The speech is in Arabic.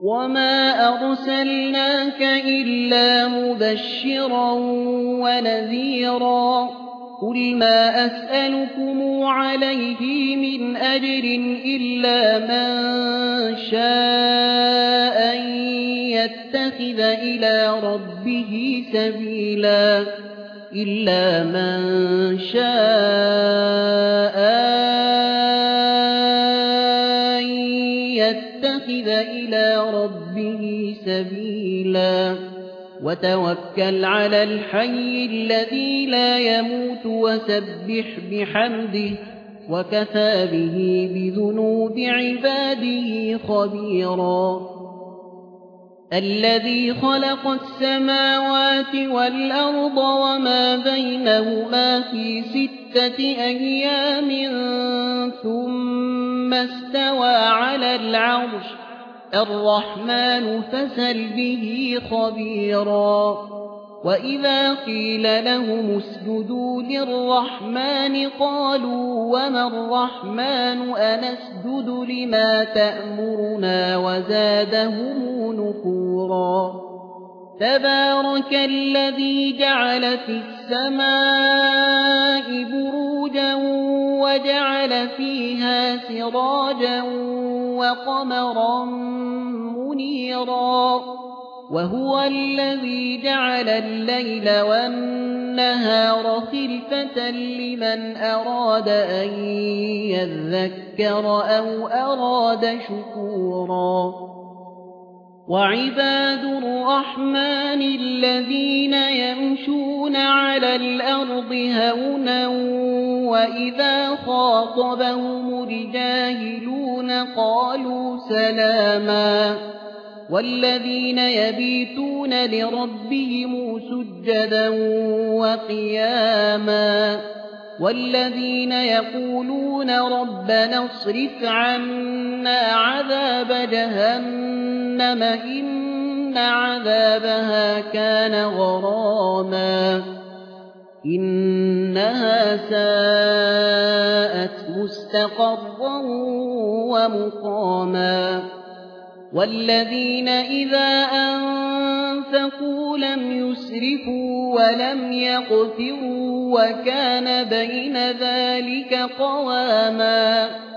وما أرسلناك إلا مبشرا ونذيرا قل ما أسألكم عليه من أجر إلا من شاء أن يتخذ إلى ربه سبيلا وتوكل على الحي الذي لا يموت وسبح بحمده وكفى به بذنوب عباده خبيرا الذي خلق السماوات والأرض وما بينهما في 6 أيام ثم استوى على العرش الرحمن فاسأل به خبيرا وإذا قيل لهم اسجدوا للرحمن قالوا وما الرحمن أنسجد لما تأمرنا وزادهم نفورا تبارك الذي جعل في السماء بروجا وجعل فيها سراجا وقمرا منيرا وهو الذي جعل الليل والنهار خلفة لمن أراد أن يذكر أو أراد شكورا وعباد الرحمن الذين يمشون على الأرض هونا وإذا خاطبهم الجاهلون قالوا سلاما والذين يبيتون لربهم سجدا وقياما والذين يقولون ربنا اصرف عنا عذاب جهنم إن عذابها كان غراما إنها ساءت مستقرا ومقاما والذين إذا أنفقوا لم يسرفوا ولم يقتروا وكان بين ذلك قواما